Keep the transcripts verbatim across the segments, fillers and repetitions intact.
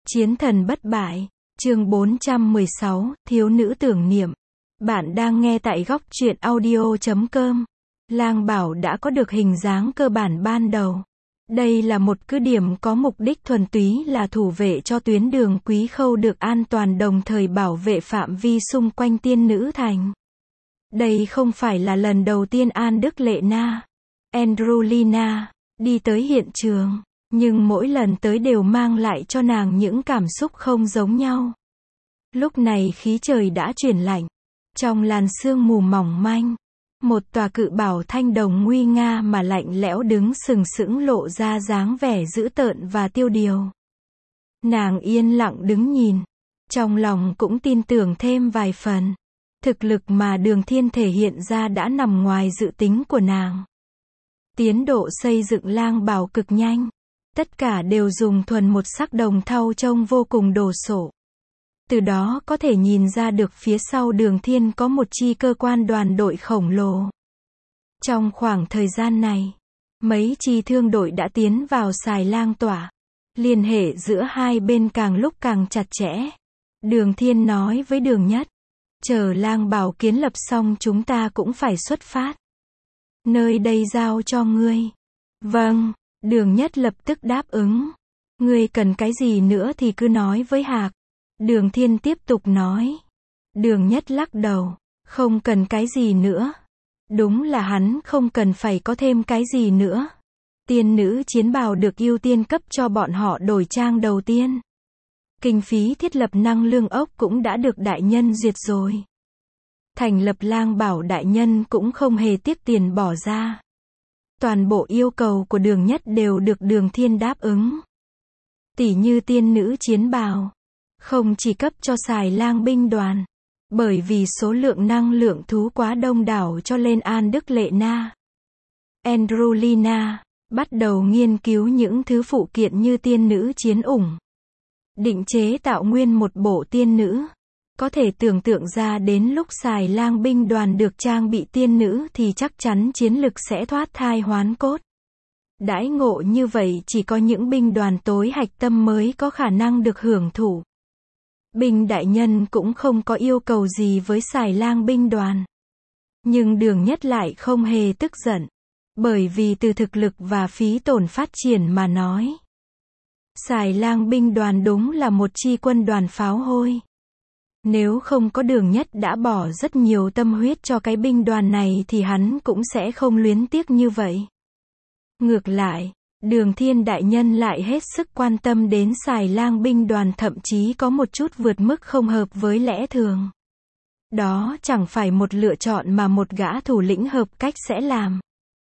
Chiến thần bất bại, chương bốn trăm mười sáu, thiếu nữ tưởng niệm. Bạn đang nghe tại góc truyện audio chấm com. Lang Bảo đã có được hình dáng cơ bản ban đầu. Đây là một cứ điểm có mục đích thuần túy là thủ vệ cho tuyến đường Quý Khâu được an toàn, đồng thời bảo vệ phạm vi xung quanh tiên nữ thành. Đây không phải là lần đầu tiên An Đức Lệ Na, Androlina, đi tới hiện trường. Nhưng mỗi lần tới đều mang lại cho nàng những cảm xúc không giống nhau. Lúc này khí trời đã chuyển lạnh. Trong làn sương mù mỏng manh, một tòa cự bảo thanh đồng nguy nga mà lạnh lẽo đứng sừng sững, lộ ra dáng vẻ dữ tợn và tiêu điều. Nàng yên lặng đứng nhìn, trong lòng cũng tin tưởng thêm vài phần. Thực lực mà Đường Thiên thể hiện ra đã nằm ngoài dự tính của nàng. Tiến độ xây dựng lang bảo cực nhanh. Tất cả đều dùng thuần một sắc đồng thau trông vô cùng đồ sộ. Từ đó có thể nhìn ra được phía sau Đường Thiên có một chi cơ quan đoàn đội khổng lồ. Trong khoảng thời gian này, mấy chi thương đội đã tiến vào Xài Lang Tỏa. Liên hệ giữa hai bên càng lúc càng chặt chẽ. Đường Thiên nói với Đường Nhất, chờ Lang Bảo kiến lập xong chúng ta cũng phải xuất phát. Nơi đây giao cho ngươi. Vâng. Đường Nhất lập tức đáp ứng. Ngươi cần cái gì nữa thì cứ nói với Hạc. Đường Thiên tiếp tục nói. Đường Nhất lắc đầu. Không cần cái gì nữa. Đúng là hắn không cần phải có thêm cái gì nữa. Tiên nữ chiến bào được ưu tiên cấp cho bọn họ đổi trang đầu tiên. Kinh phí thiết lập năng lượng ốc cũng đã được đại nhân duyệt rồi. Thành lập lang bảo đại nhân cũng không hề tiếc tiền bỏ ra. Toàn bộ yêu cầu của Đường Nhất đều được Đường Thiên đáp ứng. Tỷ như tiên nữ chiến bào, không chỉ cấp cho Xài Lang binh đoàn, bởi vì số lượng năng lượng thú quá đông đảo cho nên An Đức Lệ Na, Androlina, bắt đầu nghiên cứu những thứ phụ kiện như tiên nữ chiến ủng. Định chế tạo nguyên một bộ tiên nữ. Có thể tưởng tượng ra đến lúc Xài Lang binh đoàn được trang bị tiên nữ thì chắc chắn chiến lực sẽ thoát thai hoán cốt. Đãi ngộ như vậy chỉ có những binh đoàn tối hạch tâm mới có khả năng được hưởng thụ. Binh đại nhân cũng không có yêu cầu gì với Xài Lang binh đoàn. Nhưng Đường Nhất lại không hề tức giận. Bởi vì từ thực lực và phí tổn phát triển mà nói, Xài Lang binh đoàn đúng là một chi quân đoàn pháo hôi. Nếu không có Đường Nhất đã bỏ rất nhiều tâm huyết cho cái binh đoàn này thì hắn cũng sẽ không luyến tiếc như vậy. Ngược lại, Đường Thiên đại nhân lại hết sức quan tâm đến Xài Lang binh đoàn, thậm chí có một chút vượt mức không hợp với lẽ thường. Đó chẳng phải một lựa chọn mà một gã thủ lĩnh hợp cách sẽ làm.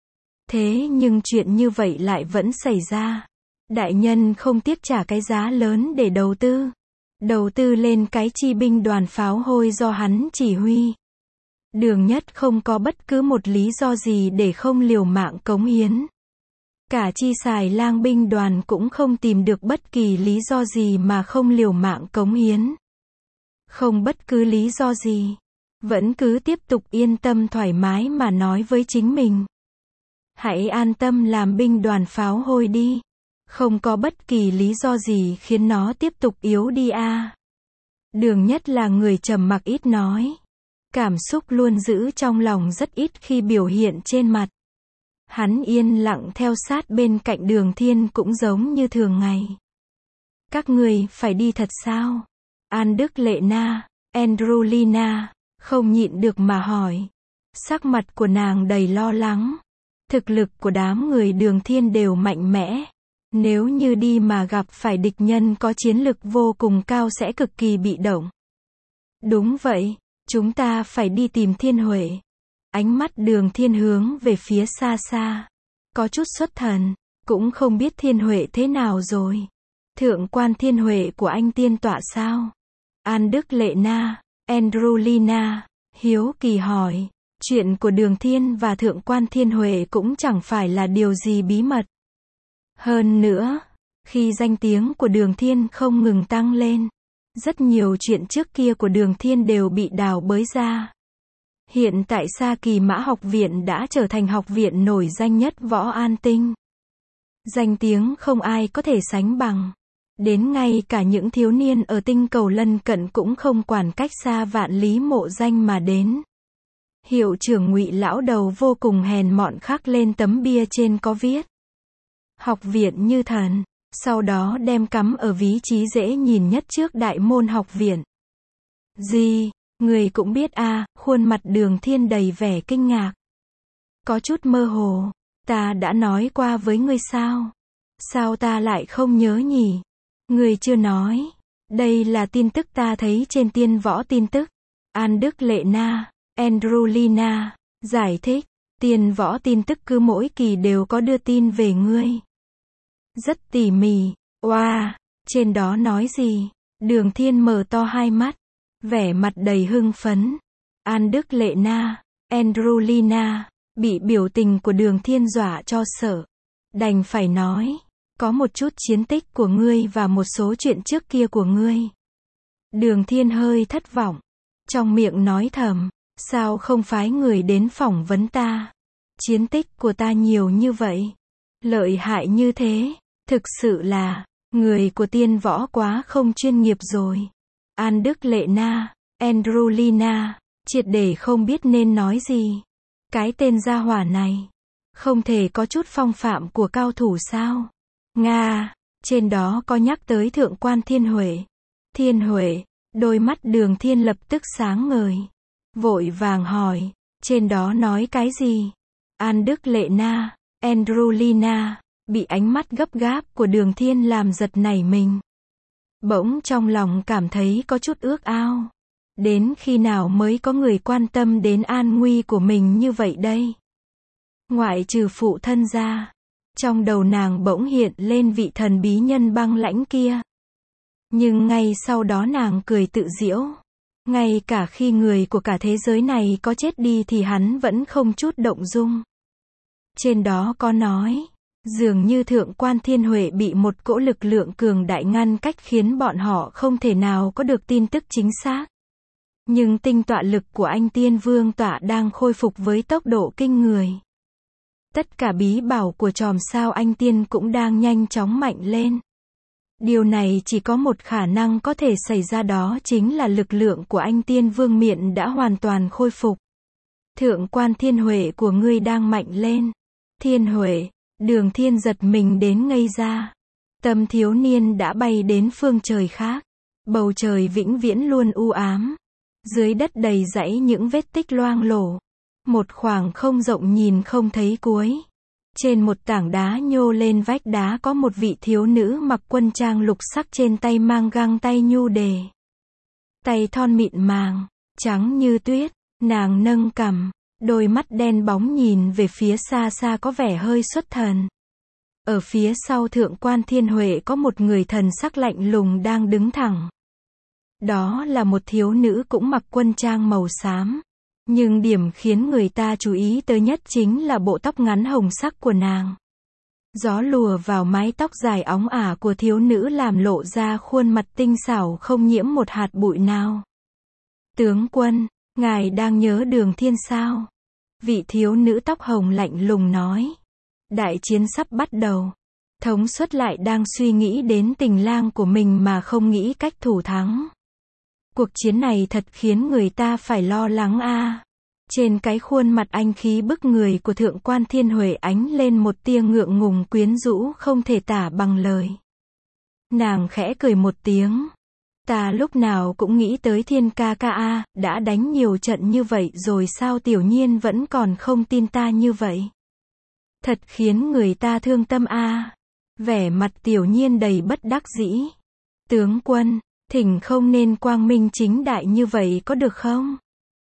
Thế nhưng chuyện như vậy lại vẫn xảy ra. Đại nhân không tiếc trả cái giá lớn để đầu tư. Đầu tư lên cái chi binh đoàn pháo hôi do hắn chỉ huy. Đường Nhất không có bất cứ một lý do gì để không liều mạng cống hiến. Cả chi Xài Lang binh đoàn cũng không tìm được bất kỳ lý do gì mà không liều mạng cống hiến. Không bất cứ lý do gì. Vẫn cứ tiếp tục yên tâm thoải mái mà nói với chính mình. Hãy an tâm làm binh đoàn pháo hôi đi. Không có bất kỳ lý do gì khiến nó tiếp tục yếu đi a. Đường Nhất là người trầm mặc ít nói. Cảm xúc luôn giữ trong lòng rất ít khi biểu hiện trên mặt. Hắn yên lặng theo sát bên cạnh Đường Thiên cũng giống như thường ngày. Các người phải đi thật sao? An Đức Lệ Na, Androlina, không nhịn được mà hỏi. Sắc mặt của nàng đầy lo lắng. Thực lực của đám người Đường Thiên đều mạnh mẽ. Nếu như đi mà gặp phải địch nhân có chiến lực vô cùng cao sẽ cực kỳ bị động. Đúng vậy, chúng ta phải đi tìm Thiên Huệ. Ánh mắt Đường Thiên hướng về phía xa xa. Có chút xuất thần, cũng không biết Thiên Huệ thế nào rồi. Thượng quan Thiên Huệ của anh tiên tọa sao? An Đức Lệ Na, Androlina, hiếu kỳ hỏi. Chuyện của Đường Thiên và Thượng quan Thiên Huệ cũng chẳng phải là điều gì bí mật. Hơn nữa, khi danh tiếng của Đường Thiên không ngừng tăng lên, rất nhiều chuyện trước kia của Đường Thiên đều bị đào bới ra. Hiện tại Sa Kỳ Mã học viện đã trở thành học viện nổi danh nhất Võ An Tinh. Danh tiếng không ai có thể sánh bằng. Đến ngay cả những thiếu niên ở tinh cầu lân cận cũng không quản cách xa vạn lý mộ danh mà đến. Hiệu trưởng Ngụy lão đầu vô cùng hèn mọn khắc lên tấm bia trên có viết: Học viện Như Thần, sau đó đem cắm ở vị trí dễ nhìn nhất trước đại môn học viện. Gì, người cũng biết à, khuôn mặt Đường Thiên đầy vẻ kinh ngạc. Có chút mơ hồ, ta đã nói qua với ngươi sao? Sao ta lại không nhớ nhỉ? Người chưa nói. Đây là tin tức ta thấy trên Tiên Võ tin tức. An Đức Lệ Na, Andrewlina, giải thích. Tiên Võ tin tức cứ mỗi kỳ đều có đưa tin về ngươi. Rất tỉ mỉ. Wow, trên đó nói gì? Đường Thiên mở to hai mắt, vẻ mặt đầy hưng phấn. An Đức Lệ Na, Andrewlina, bị biểu tình của Đường Thiên dọa cho sợ. Đành phải nói, có một chút chiến tích của ngươi và một số chuyện trước kia của ngươi. Đường Thiên hơi thất vọng, trong miệng nói thầm, sao không phái người đến phỏng vấn ta? Chiến tích của ta nhiều như vậy, lợi hại như thế, thực sự là, người của Tiên Võ quá không chuyên nghiệp rồi. An Đức Lệ Na, Andrewlina, triệt để không biết nên nói gì. Cái tên gia hỏa này, không thể có chút phong phạm của cao thủ sao? Nga, trên đó có nhắc tới Thượng quan Thiên Huệ. Thiên Huệ, đôi mắt Đường Thiên lập tức sáng ngời. Vội vàng hỏi, trên đó nói cái gì? An Đức Lệ Na, Andrewlina, bị ánh mắt gấp gáp của Đường Thiên làm giật nảy mình. Bỗng trong lòng cảm thấy có chút ước ao. Đến khi nào mới có người quan tâm đến an nguy của mình như vậy đây? Ngoại trừ phụ thân ra, trong đầu nàng bỗng hiện lên vị thần bí nhân băng lãnh kia. Nhưng ngay sau đó nàng cười tự giễu. Ngay cả khi người của cả thế giới này có chết đi thì hắn vẫn không chút động dung. Trên đó có nói, dường như Thượng quan Thiên Huệ bị một cỗ lực lượng cường đại ngăn cách khiến bọn họ không thể nào có được tin tức chính xác. Nhưng tinh tọa lực của anh Tiên Vương tọa đang khôi phục với tốc độ kinh người. Tất cả bí bảo của chòm sao anh Tiên cũng đang nhanh chóng mạnh lên. Điều này chỉ có một khả năng có thể xảy ra, đó chính là lực lượng của anh Tiên Vương miện đã hoàn toàn khôi phục. Thượng quan Thiên Huệ của ngươi đang mạnh lên. Thiên Huệ, Đường Thiên giật mình đến ngây ra. Tâm thiếu niên đã bay đến phương trời khác. Bầu trời vĩnh viễn luôn u ám. Dưới đất đầy dãy những vết tích loang lổ. Một khoảng không rộng nhìn không thấy cuối. Trên một tảng đá nhô lên vách đá có một vị thiếu nữ mặc quân trang lục sắc, trên tay mang găng tay nhu đề. Tay thon mịn màng, trắng như tuyết, nàng nâng cằm, đôi mắt đen bóng nhìn về phía xa xa có vẻ hơi xuất thần. Ở phía sau Thượng quan Thiên Huệ có một người thần sắc lạnh lùng đang đứng thẳng. Đó là một thiếu nữ cũng mặc quân trang màu xám. Nhưng điểm khiến người ta chú ý tới nhất chính là bộ tóc ngắn hồng sắc của nàng. Gió lùa vào mái tóc dài óng ả của thiếu nữ làm lộ ra khuôn mặt tinh xảo không nhiễm một hạt bụi nào. Tướng quân, ngài đang nhớ Đường Thiên sao? Vị thiếu nữ tóc hồng lạnh lùng nói. Đại chiến sắp bắt đầu. Thống suất lại đang suy nghĩ đến tình lang của mình mà không nghĩ cách thủ thắng. Cuộc chiến này thật khiến người ta phải lo lắng a. À. Trên cái khuôn mặt anh khí bức người của Thượng quan Thiên Huệ ánh lên một tia ngượng ngùng quyến rũ không thể tả bằng lời. Nàng khẽ cười một tiếng. Ta lúc nào cũng nghĩ tới Thiên ca ca a, đã đánh nhiều trận như vậy rồi sao tiểu nhiên vẫn còn không tin ta như vậy. Thật khiến người ta thương tâm a. À. Vẻ mặt tiểu nhiên đầy bất đắc dĩ. Tướng quân, thỉnh không nên quang minh chính đại như vậy có được không?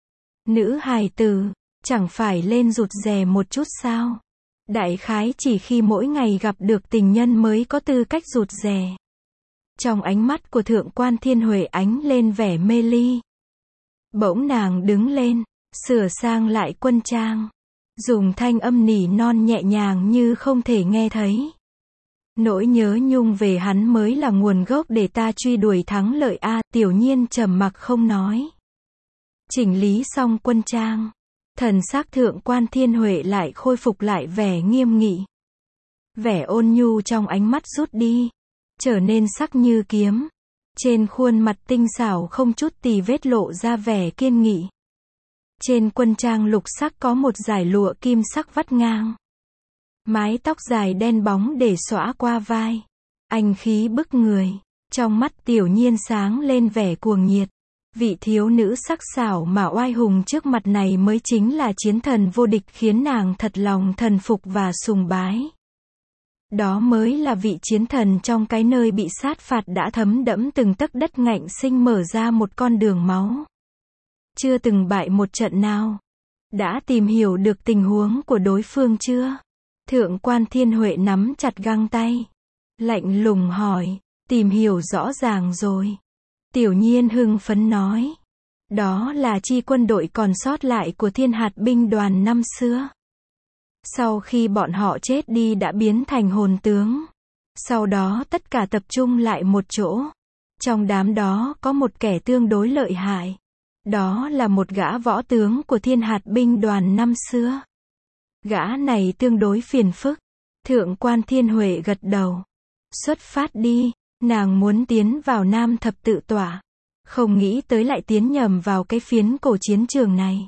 Nữ hài tử, chẳng phải lên rụt rè một chút sao? Đại khái chỉ khi mỗi ngày gặp được tình nhân mới có tư cách rụt rè. Trong ánh mắt của Thượng quan Thiên Huệ ánh lên vẻ mê ly. Bỗng nàng đứng lên, sửa sang lại quân trang, dùng thanh âm nỉ non nhẹ nhàng như không thể nghe thấy. Nỗi nhớ nhung về hắn mới là nguồn gốc để ta truy đuổi thắng lợi a. Tiểu nhiên trầm mặc không nói. Chỉnh lý xong quân trang, thần sắc Thượng quan Thiên Huệ lại khôi phục lại vẻ nghiêm nghị. Vẻ ôn nhu trong ánh mắt rút đi. trở nên sắc như kiếm. Trên khuôn mặt tinh xảo không chút tì vết lộ ra vẻ kiên nghị. Trên quân trang lục sắc có một dải lụa kim sắc vắt ngang. Mái tóc dài đen bóng để xõa qua vai. Anh khí bức người. Trong mắt Tiểu Nhiên sáng lên vẻ cuồng nhiệt. Vị thiếu nữ sắc sảo mà oai hùng trước mặt này mới chính là chiến thần vô địch khiến nàng thật lòng thần phục và sùng bái. Đó mới là vị chiến thần trong cái nơi bị sát phạt đã thấm đẫm từng tấc đất ngạnh sinh mở ra một con đường máu. Chưa từng bại một trận nào. Đã tìm hiểu được tình huống của đối phương chưa? Thượng quan Thiên Huệ nắm chặt găng tay. Lạnh lùng hỏi, tìm hiểu rõ ràng rồi. Tiểu Nhiên hưng phấn nói. Đó là chi quân đội còn sót lại của Thiên Hạt binh đoàn năm xưa. Sau khi bọn họ chết đi đã biến thành hồn tướng. Sau đó tất cả tập trung lại một chỗ. Trong đám đó có một kẻ tương đối lợi hại. Đó là một gã võ tướng của Thiên Hạt binh đoàn năm xưa. Gã này tương đối phiền phức. Thượng quan Thiên Huệ gật đầu. Xuất phát đi, nàng muốn tiến vào Nam Thập Tự Tọa. Không nghĩ tới lại tiến nhầm vào cái phiến cổ chiến trường này.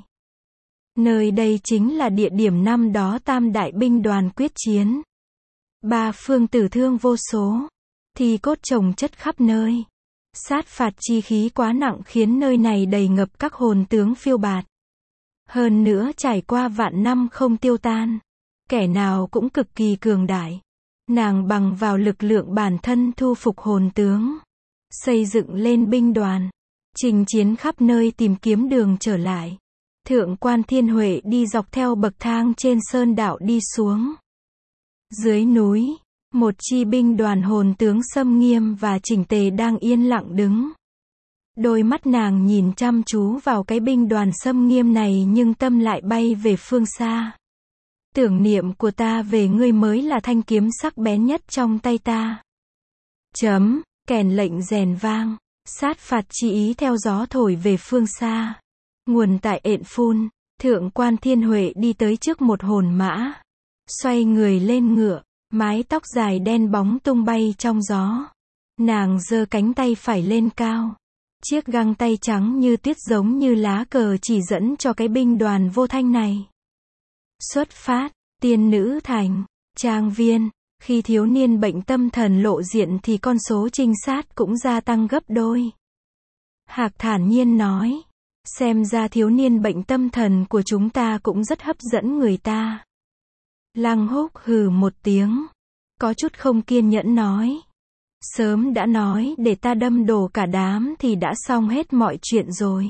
Nơi đây chính là địa điểm năm đó tam đại binh đoàn quyết chiến. Ba phương tử thương vô số. Thi cốt chồng chất khắp nơi. Sát phạt chi khí quá nặng khiến nơi này đầy ngập các hồn tướng phiêu bạt. Hơn nữa trải qua vạn năm không tiêu tan. Kẻ nào cũng cực kỳ cường đại. Nàng bằng vào lực lượng bản thân thu phục hồn tướng. Xây dựng lên binh đoàn. Chinh chiến khắp nơi tìm kiếm đường trở lại. Thượng quan Thiên Huệ đi dọc theo bậc thang trên sơn đạo đi xuống. Dưới núi, một chi binh đoàn hồn tướng xâm nghiêm và chỉnh tề đang yên lặng đứng. Đôi mắt nàng nhìn chăm chú vào cái binh đoàn xâm nghiêm này nhưng tâm lại bay về phương xa. Tưởng niệm của ta về ngươi mới là thanh kiếm sắc bén nhất trong tay ta. Chấm, kèn lệnh rèn vang, sát phạt chi ý theo gió thổi về phương xa. Nguồn tại ện phun, thượng quan Thiên Huệ đi tới trước một hồn mã. Xoay người lên ngựa, mái tóc dài đen bóng tung bay trong gió. Nàng giơ cánh tay phải lên cao. Chiếc găng tay trắng như tuyết giống như lá cờ chỉ dẫn cho cái binh đoàn vô thanh này. Xuất phát, tiên nữ thành, trang viên. Khi thiếu niên bệnh tâm thần lộ diện thì con số trinh sát cũng gia tăng gấp đôi. Hạc thản nhiên nói. Xem ra thiếu niên bệnh tâm thần của chúng ta cũng rất hấp dẫn người ta. Lăng Húc hừ một tiếng. Có chút không kiên nhẫn nói. Sớm đã nói để ta đâm đổ cả đám thì đã xong hết mọi chuyện rồi.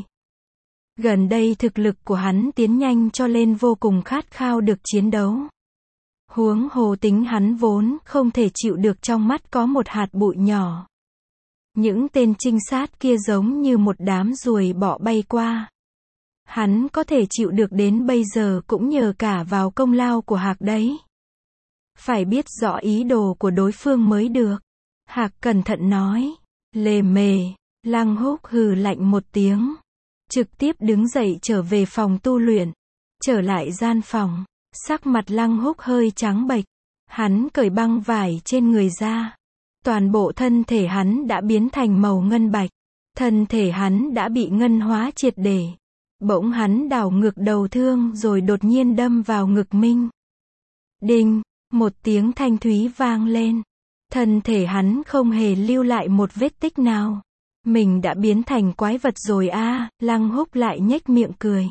Gần đây thực lực của hắn tiến nhanh cho lên vô cùng khát khao được chiến đấu. Huống hồ tính hắn vốn không thể chịu được trong mắt có một hạt bụi nhỏ. Những tên trinh sát kia giống như một đám ruồi bọ bay qua. Hắn có thể chịu được đến bây giờ cũng nhờ cả vào công lao của Hạc đấy. Phải biết rõ ý đồ của đối phương mới được. Hạc cẩn thận nói. Lề mề, Lăng Húc hừ lạnh một tiếng. Trực tiếp đứng dậy trở về phòng tu luyện. Trở lại gian phòng, sắc mặt Lăng Húc hơi trắng bệch. Hắn cởi băng vải trên người ra. Toàn bộ thân thể hắn đã biến thành màu ngân bạch. Thân thể hắn đã bị ngân hóa triệt để. Bỗng hắn đảo ngược đầu thương rồi đột nhiên đâm vào ngực Minh. Đinh, một tiếng thanh thúy vang lên. Thân thể hắn không hề lưu lại một vết tích nào. Mình đã biến thành quái vật rồi a, à, Lăng Húc lại nhếch miệng cười.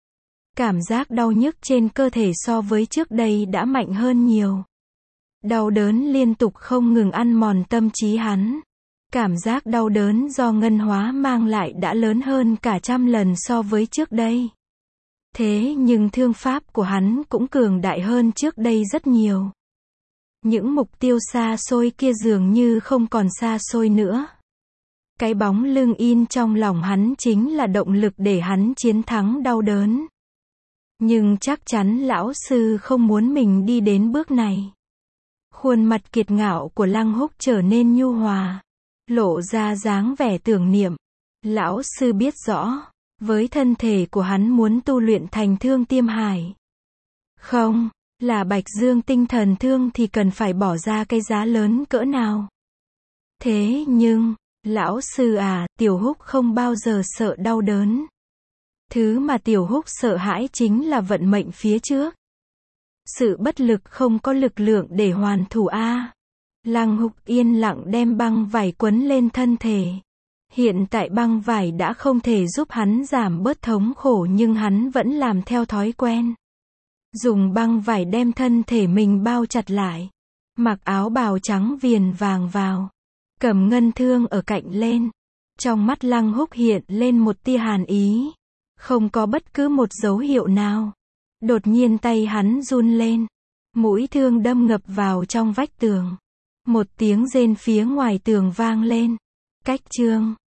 Cảm giác đau nhức trên cơ thể so với trước đây đã mạnh hơn nhiều. Đau đớn liên tục không ngừng ăn mòn tâm trí hắn. Cảm giác đau đớn do ngân hóa mang lại đã lớn hơn cả trăm lần so với trước đây. Thế nhưng thương pháp của hắn cũng cường đại hơn trước đây rất nhiều. Những mục tiêu xa xôi kia dường như không còn xa xôi nữa. Cái bóng lưng in trong lòng hắn chính là động lực để hắn chiến thắng đau đớn. Nhưng chắc chắn lão sư không muốn mình đi đến bước này. Khuôn mặt kiệt ngạo của Lăng Húc trở nên nhu hòa. Lộ ra dáng vẻ tưởng niệm. Lão sư biết rõ. Với thân thể của hắn muốn tu luyện thành Thương Tiêm Hải. Không, là Bạch Dương tinh thần thương thì cần phải bỏ ra cái giá lớn cỡ nào. Thế nhưng, lão sư à, Tiểu Húc không bao giờ sợ đau đớn. Thứ mà Tiểu Húc sợ hãi chính là vận mệnh phía trước. Sự bất lực không có lực lượng để hoàn thủ a. Lăng Húc yên lặng đem băng vải quấn lên thân thể. Hiện tại băng vải đã không thể giúp hắn giảm bớt thống khổ nhưng hắn vẫn làm theo thói quen. Dùng băng vải đem thân thể mình bao chặt lại. Mặc áo bào trắng viền vàng vào. Cầm ngân thương ở cạnh lên. Trong mắt Lăng Húc hiện lên một tia hàn ý. Không có bất cứ một dấu hiệu nào. Đột nhiên tay hắn run lên. Mũi thương đâm ngập vào trong vách tường. Một tiếng rên phía ngoài tường vang lên. Cách chương